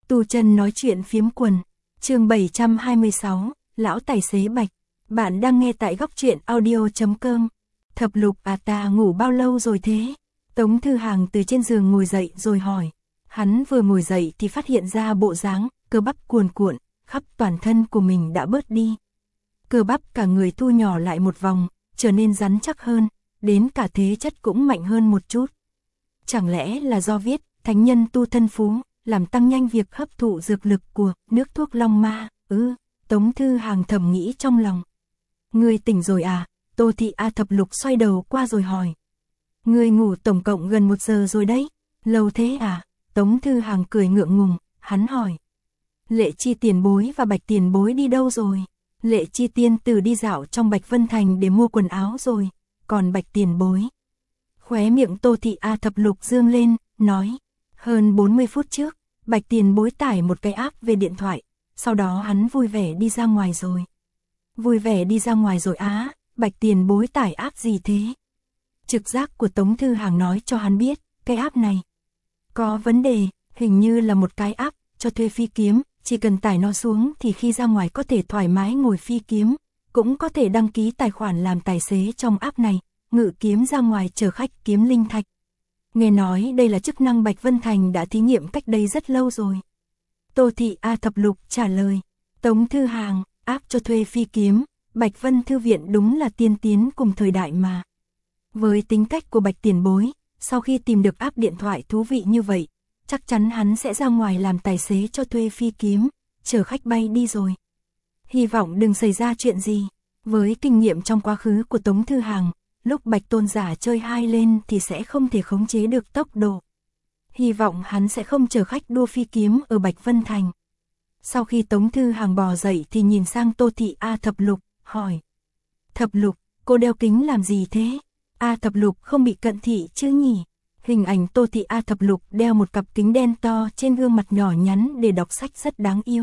Tu chân nói chuyện phiếm quần, chương 726, Lão Tài Xế Bạch. Bạn đang nghe tại góc truyện audio.com. Thập Lục à, ta ngủ bao lâu rồi thế? Tống Thư Hàng từ trên giường ngồi dậy rồi hỏi. Hắn vừa ngồi dậy thì phát hiện ra bộ dáng, cơ bắp cuồn cuộn, khắp toàn thân của mình đã bớt đi. Cơ bắp cả người thu nhỏ lại một vòng, trở nên rắn chắc hơn, đến cả thế chất cũng mạnh hơn một chút. Chẳng lẽ là do viết, thánh nhân tu thân phú, làm tăng nhanh việc hấp thụ dược lực của nước thuốc long ma, Tống Thư Hàng thầm nghĩ trong lòng. Ngươi tỉnh rồi à? Tô Thị A Thập Lục xoay đầu qua rồi hỏi. Ngươi ngủ tổng cộng gần 1 giờ rồi đấy, lâu thế à? Tống Thư Hàng cười ngượng ngùng, hắn hỏi. Lệ Chi tiền bối và Bạch tiền bối đi đâu rồi? Lệ Chi tiên tử đi dạo trong Bạch Vân Thành để mua quần áo rồi, còn Bạch tiền bối. Khóe miệng Tô Thị A Thập Lục dương lên, nói. Hơn 40 phút trước, Bạch tiền bối tải một cái app về điện thoại, sau đó hắn vui vẻ đi ra ngoài rồi. Vui vẻ đi ra ngoài rồi á? Bạch tiền bối tải app gì thế? Trực giác của Tống Thư Hàng nói cho hắn biết, cái app này có vấn đề, hình như là một cái app cho thuê phi kiếm, chỉ cần tải nó xuống thì khi ra ngoài có thể thoải mái ngồi phi kiếm, cũng có thể đăng ký tài khoản làm tài xế trong app này, ngự kiếm ra ngoài chở khách kiếm linh thạch. Nghe nói đây là chức năng Bạch Vân Thành đã thí nghiệm cách đây rất lâu rồi. Tô Thị A Thập Lục trả lời. Tống Thư Hàng, app cho thuê phi kiếm, Bạch Vân Thư Viện đúng là tiên tiến cùng thời đại mà. Với tính cách của Bạch tiền bối, sau khi tìm được app điện thoại thú vị như vậy, chắc chắn hắn sẽ ra ngoài làm tài xế cho thuê phi kiếm, chở khách bay đi rồi. Hy vọng đừng xảy ra chuyện gì. Với kinh nghiệm trong quá khứ của Tống Thư Hàng, lúc Bạch tôn giả chơi hai lên thì sẽ không thể khống chế được tốc độ. Hy vọng hắn sẽ không chở khách đua phi kiếm ở Bạch Vân Thành. Sau khi Tống Thư Hàng bò dậy thì nhìn sang Tô Thị A Thập Lục, hỏi. Thập Lục, cô đeo kính làm gì thế? A Thập Lục không bị cận thị chứ nhỉ? Hình ảnh Tô Thị A Thập Lục đeo một cặp kính đen to trên gương mặt nhỏ nhắn để đọc sách rất đáng yêu.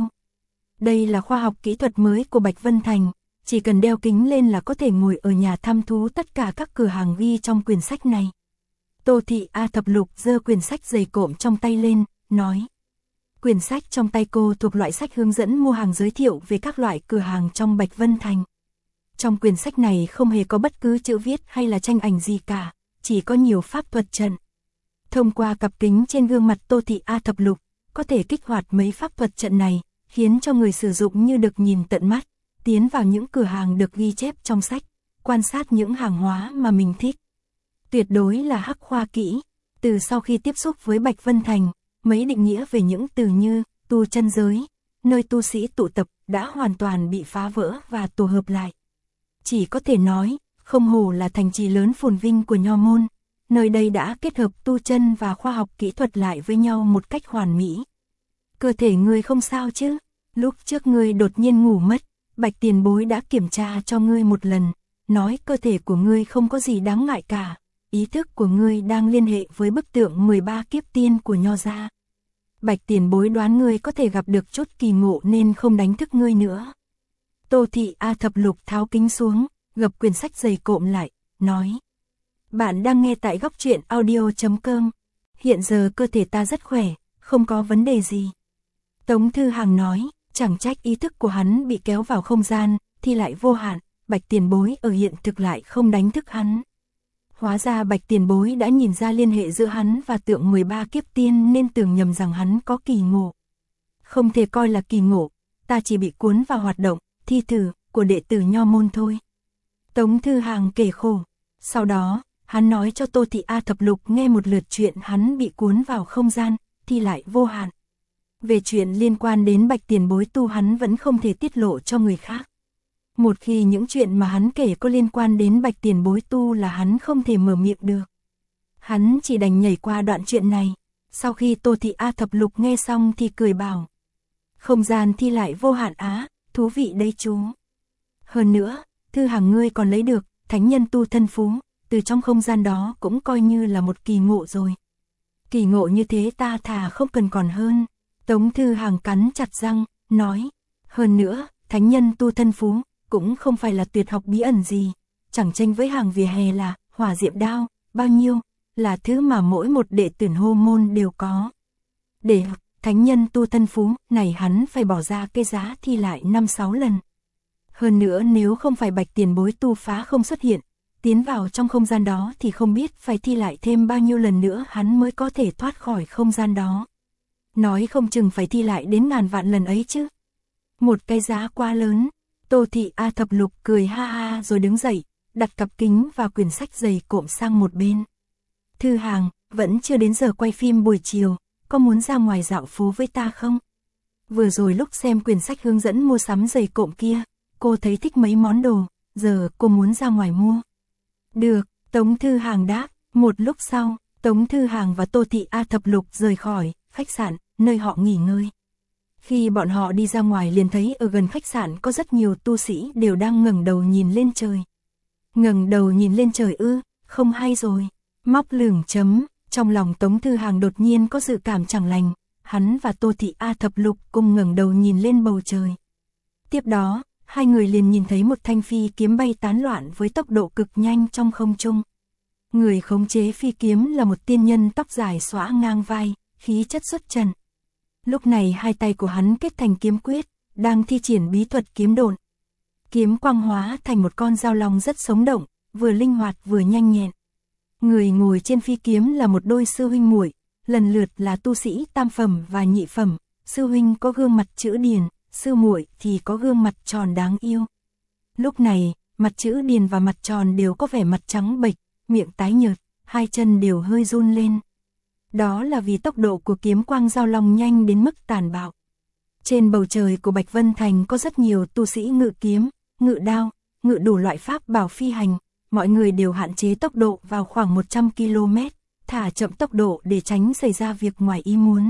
Đây là khoa học kỹ thuật mới của Bạch Vân Thành, chỉ cần đeo kính lên là có thể ngồi ở nhà thăm thú tất cả các cửa hàng ghi trong quyển sách này. Tô Thị A Thập Lục giơ quyển sách dày cộm trong tay lên, nói. Quyển sách trong tay cô thuộc loại sách hướng dẫn mua hàng giới thiệu về các loại cửa hàng trong Bạch Vân Thành. Trong quyển sách này không hề có bất cứ chữ viết hay là tranh ảnh gì cả, chỉ có nhiều pháp thuật trận. Thông qua cặp kính trên gương mặt Tô Thị A Thập Lục, có thể kích hoạt mấy pháp thuật trận này, khiến cho người sử dụng như được nhìn tận mắt, tiến vào những cửa hàng được ghi chép trong sách, quan sát những hàng hóa mà mình thích. Tuyệt đối là hắc khoa kỹ. Từ sau khi tiếp xúc với Bạch Vân Thành, mấy định nghĩa về những từ như tu chân giới, nơi tu sĩ tụ tập đã hoàn toàn bị phá vỡ và tổ hợp lại. Chỉ có thể nói, không hổ là thành trì lớn phồn vinh của Nho môn, nơi đây đã kết hợp tu chân và khoa học kỹ thuật lại với nhau một cách hoàn mỹ. Cơ thể ngươi không sao chứ? Lúc trước ngươi đột nhiên ngủ mất, Bạch tiền bối đã kiểm tra cho ngươi một lần, nói cơ thể của ngươi không có gì đáng ngại cả, ý thức của ngươi đang liên hệ với bức tượng 13 kiếp tiên của Nho gia. Bạch tiền bối đoán ngươi có thể gặp được chút kỳ ngộ nên không đánh thức ngươi nữa. Tô Thị A Thập Lục tháo kính xuống, gập quyển sách dày cộm lại, nói. Bạn đang nghe tại góc truyện audio.com. Hiện giờ cơ thể ta rất khỏe, không có vấn đề gì. Tống Thư Hàng nói, chẳng trách ý thức của hắn bị kéo vào không gian, thì lại vô hạn, Bạch tiền bối ở hiện thực lại không đánh thức hắn. Hóa ra Bạch tiền bối đã nhìn ra liên hệ giữa hắn và tượng 13 kiếp tiên nên tưởng nhầm rằng hắn có kỳ ngộ. Không thể coi là kỳ ngộ, ta chỉ bị cuốn vào hoạt động, thi thử, của đệ tử Nho môn thôi. Tống Thư Hàng kể khổ. Sau đó, hắn nói cho Tô Thị A Thập Lục nghe một lượt chuyện hắn bị cuốn vào không gian, thì lại vô hạn. Về chuyện liên quan đến Bạch tiền bối tu hắn vẫn không thể tiết lộ cho người khác. Một khi những chuyện mà hắn kể có liên quan đến Bạch tiền bối tu là hắn không thể mở miệng được. Hắn chỉ đành nhảy qua đoạn chuyện này. Sau khi Tô Thị A Thập Lục nghe xong thì cười bảo. Không gian thi lại vô hạn á, thú vị đấy chú. Hơn nữa, Thư Hàng ngươi còn lấy được thánh nhân tu thân phú, từ trong không gian đó cũng coi như là một kỳ ngộ rồi. Kỳ ngộ như thế ta thà không cần còn hơn. Tống Thư Hàng cắn chặt răng, nói. Hơn nữa, thánh nhân tu thân phú, cũng không phải là tuyệt học bí ẩn gì, chẳng tranh với hàng vỉa hè là hỏa diệm đao, bao nhiêu, là thứ mà mỗi một đệ tử Hô môn đều có. Để thánh nhân tu thân phú, này hắn phải bỏ ra cái giá thi lại 5-6 lần. Hơn nữa nếu không phải Bạch tiền bối tu phá không xuất hiện, tiến vào trong không gian đó thì không biết phải thi lại thêm bao nhiêu lần nữa hắn mới có thể thoát khỏi không gian đó. Nói không chừng phải thi lại đến ngàn vạn lần ấy chứ. Một cái giá quá lớn. Tô Thị A Thập Lục cười ha ha rồi đứng dậy, đặt cặp kính và quyển sách dày cộm sang một bên. Thư Hàng, vẫn chưa đến giờ quay phim buổi chiều, có muốn ra ngoài dạo phố với ta không? Vừa rồi lúc xem quyển sách hướng dẫn mua sắm dày cộm kia, cô thấy thích mấy món đồ, giờ cô muốn ra ngoài mua. Được, Tống Thư Hàng đáp. Một lúc sau, Tống Thư Hàng và Tô Thị A Thập Lục rời khỏi khách sạn, nơi họ nghỉ ngơi. Khi bọn họ đi ra ngoài liền thấy ở gần khách sạn có rất nhiều tu sĩ đều đang ngẩng đầu nhìn lên trời. Ngẩng đầu nhìn lên trời ư, không hay rồi. Móc lửng chấm, trong lòng Tống Thư Hàng đột nhiên có dự cảm chẳng lành, hắn và Tô Thị A Thập Lục cùng ngẩng đầu nhìn lên bầu trời. Tiếp đó, hai người liền nhìn thấy một thanh phi kiếm bay tán loạn với tốc độ cực nhanh trong không trung. Người khống chế phi kiếm là một tiên nhân tóc dài xõa ngang vai, khí chất xuất trần. Lúc này hai tay của hắn kết thành kiếm quyết, đang thi triển bí thuật kiếm độn. Kiếm quang hóa thành một con dao long rất sống động, vừa linh hoạt vừa nhanh nhẹn. Người ngồi trên phi kiếm là một đôi sư huynh muội, lần lượt là tu sĩ tam phẩm và nhị phẩm. Sư huynh có gương mặt chữ điền, sư muội thì có gương mặt tròn đáng yêu. Lúc này, mặt chữ điền và mặt tròn đều có vẻ mặt trắng bệch, miệng tái nhợt, hai chân đều hơi run lên. Đó là vì tốc độ của kiếm quang dao long nhanh đến mức tàn bạo. Trên bầu trời của Bạch Vân Thành có rất nhiều tu sĩ ngự kiếm, ngự đao, ngự đủ loại pháp bảo phi hành. Mọi người đều hạn chế tốc độ vào khoảng 100 km, thả chậm tốc độ để tránh xảy ra việc ngoài ý muốn.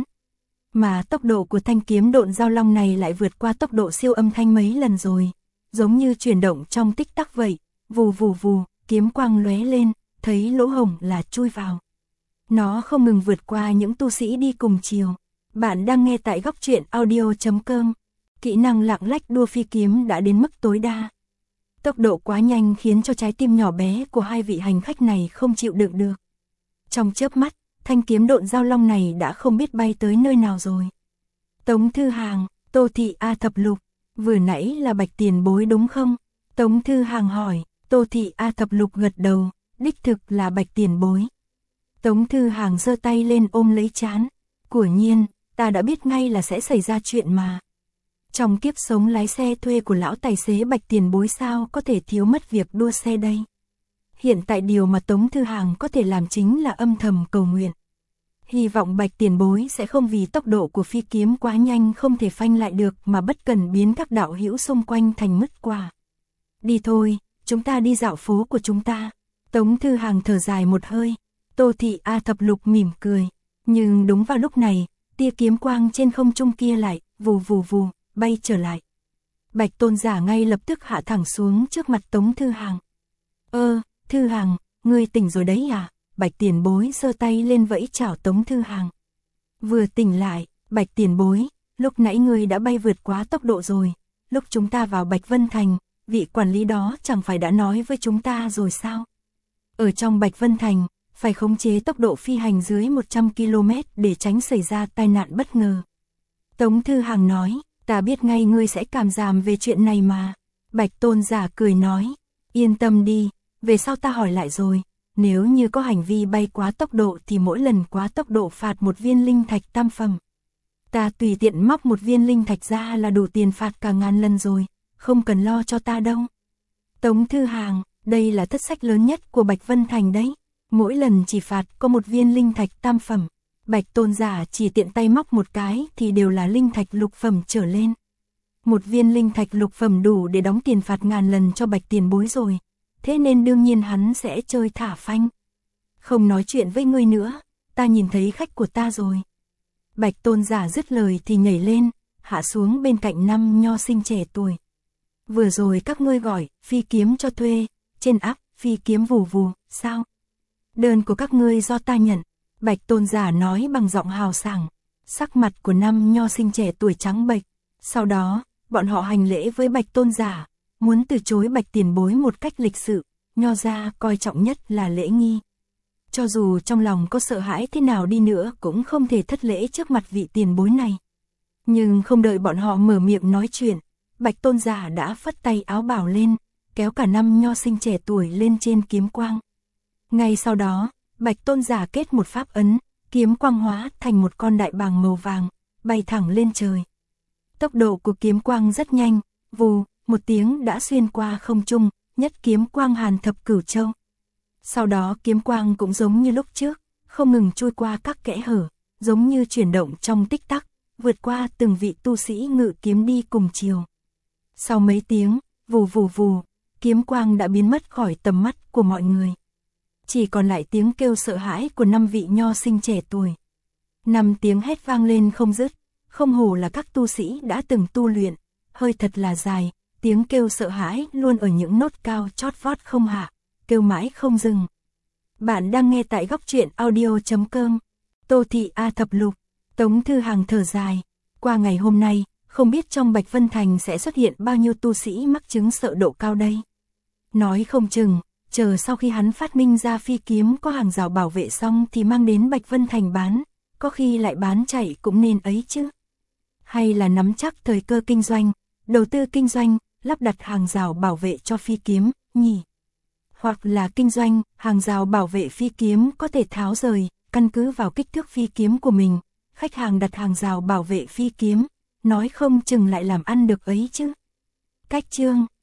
Mà tốc độ của thanh kiếm độn dao long này lại vượt qua tốc độ siêu âm thanh mấy lần rồi. Giống như chuyển động trong tích tắc vậy, vù vù vù, kiếm quang lóe lên, thấy lỗ hổng là chui vào. Nó không ngừng vượt qua những tu sĩ đi cùng chiều. Bạn đang nghe tại góc truyện audio.com. Kỹ năng lạng lách đua phi kiếm đã đến mức tối đa. Tốc độ quá nhanh khiến cho trái tim nhỏ bé của hai vị hành khách này không chịu đựng được. Trong chớp mắt, thanh kiếm độn dao long này đã không biết bay tới nơi nào rồi. Tống Thư Hàng, Tô Thị A Thập Lục, vừa nãy là Bạch tiền bối đúng không? Tống Thư Hàng hỏi. Tô Thị A Thập Lục gật đầu, đích thực là Bạch tiền bối. Tống Thư Hàng giơ tay lên ôm lấy trán. Quả nhiên, ta đã biết ngay là sẽ xảy ra chuyện mà. Trong kiếp sống lái xe thuê của lão tài xế Bạch tiền bối sao có thể thiếu mất việc đua xe đây. Hiện tại điều mà Tống Thư Hàng có thể làm chính là âm thầm cầu nguyện. Hy vọng Bạch tiền bối sẽ không vì tốc độ của phi kiếm quá nhanh không thể phanh lại được mà bất cần biến các đạo hữu xung quanh thành mứt quả. Đi thôi, chúng ta đi dạo phố của chúng ta. Tống Thư Hàng thở dài một hơi. Tô Thị A Thập Lục mỉm cười. Nhưng đúng vào lúc này, tia kiếm quang trên không trung kia lại, vù vù vù, bay trở lại. Bạch Tôn giả ngay lập tức hạ thẳng xuống trước mặt Tống Thư Hàng. Thư Hàng, ngươi tỉnh rồi đấy à? Bạch tiền bối giơ tay lên vẫy chào Tống Thư Hàng. Vừa tỉnh lại, Bạch tiền bối, lúc nãy ngươi đã bay vượt quá tốc độ rồi. Lúc chúng ta vào Bạch Vân Thành, vị quản lý đó chẳng phải đã nói với chúng ta rồi sao? Ở trong Bạch Vân Thành, phải khống chế tốc độ phi hành dưới 100 km để tránh xảy ra tai nạn bất ngờ. Tống Thư Hàng nói, ta biết ngay ngươi sẽ cảm giảm về chuyện này mà. Bạch Tôn giả cười nói, yên tâm đi, về sau ta hỏi lại rồi, nếu như có hành vi bay quá tốc độ thì mỗi lần quá tốc độ phạt một viên linh thạch tam phẩm. Ta tùy tiện móc một viên linh thạch ra là đủ tiền phạt cả ngàn lần rồi, không cần lo cho ta đâu. Tống Thư Hàng, đây là thất sách lớn nhất của Bạch Vân Thành đấy, mỗi lần chỉ phạt có một viên linh thạch tam phẩm. Bạch Tôn giả chỉ tiện tay móc một cái thì đều là linh thạch lục phẩm trở lên. Một viên linh thạch lục phẩm đủ để đóng tiền phạt ngàn lần cho Bạch tiền bối rồi, thế nên đương nhiên hắn sẽ chơi thả phanh. Không nói chuyện với ngươi nữa, ta nhìn thấy khách của ta rồi. Bạch Tôn giả dứt lời thì nhảy lên, hạ xuống bên cạnh năm nho sinh trẻ tuổi. Vừa rồi các ngươi gọi phi kiếm cho thuê, trên app phi kiếm vù vù, sao? Đơn của các ngươi do ta nhận. Bạch Tôn giả nói bằng giọng hào sảng. Sắc mặt của năm nho sinh trẻ tuổi trắng bệch. Sau đó, bọn họ hành lễ với Bạch Tôn giả, muốn từ chối Bạch tiền bối một cách lịch sự. Nho gia coi trọng nhất là lễ nghi. cho dù trong lòng có sợ hãi thế nào đi nữa cũng không thể thất lễ trước mặt vị tiền bối này. Nhưng không đợi bọn họ mở miệng nói chuyện, Bạch tôn giả đã phất tay áo bào lên, kéo cả năm nho sinh trẻ tuổi lên trên kiếm quang. Ngay sau đó, Bạch tôn giả kết một pháp ấn, kiếm quang hóa thành một con đại bàng màu vàng, bay thẳng lên trời. Tốc độ của kiếm quang rất nhanh, vù, một tiếng đã xuyên qua không trung, nhất kiếm quang hàn thập cửu châu. Sau đó kiếm quang cũng giống như lúc trước, không ngừng trôi qua các kẽ hở, giống như chuyển động trong tích tắc, vượt qua từng vị tu sĩ ngự kiếm đi cùng chiều. Sau mấy tiếng, vù vù vù, kiếm quang đã biến mất khỏi tầm mắt của mọi người. Chỉ còn lại tiếng kêu sợ hãi của 5 vị nho sinh trẻ tuổi. 5 tiếng hét vang lên không dứt, không hổ là các tu sĩ đã từng tu luyện, hơi thật là dài, tiếng kêu sợ hãi luôn ở những nốt cao chót vót không hạ, kêu mãi không dừng. Bạn đang nghe tại góc truyện audio.com. Tô Thị A Thập Lục. Tống Thư Hằng thở dài, qua ngày hôm nay, không biết trong Bạch Vân Thành sẽ xuất hiện bao nhiêu tu sĩ mắc chứng sợ độ cao đây. Nói không chừng, chờ sau khi hắn phát minh ra phi kiếm có hàng rào bảo vệ xong thì mang đến Bạch Vân Thành bán, có khi lại bán chạy cũng nên ấy chứ. Hay là nắm chắc thời cơ kinh doanh, đầu tư kinh doanh, lắp đặt hàng rào bảo vệ cho phi kiếm, nhỉ? Hoặc là kinh doanh, hàng rào bảo vệ phi kiếm có thể tháo rời, căn cứ vào kích thước phi kiếm của mình, khách hàng đặt hàng rào bảo vệ phi kiếm, nói không chừng lại làm ăn được ấy chứ. Cách chương